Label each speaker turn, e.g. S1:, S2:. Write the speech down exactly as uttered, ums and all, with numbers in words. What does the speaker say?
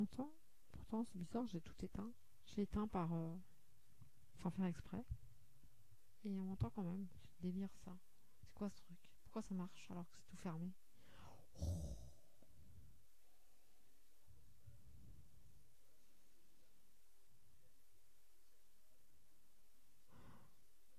S1: Pourtant, pourtant c'est bizarre, j'ai tout éteint. J'ai éteint par... euh, sans faire exprès. Et on m'entend quand même. C'est délire ça. C'est quoi ce truc? Pourquoi ça marche alors que c'est tout fermé?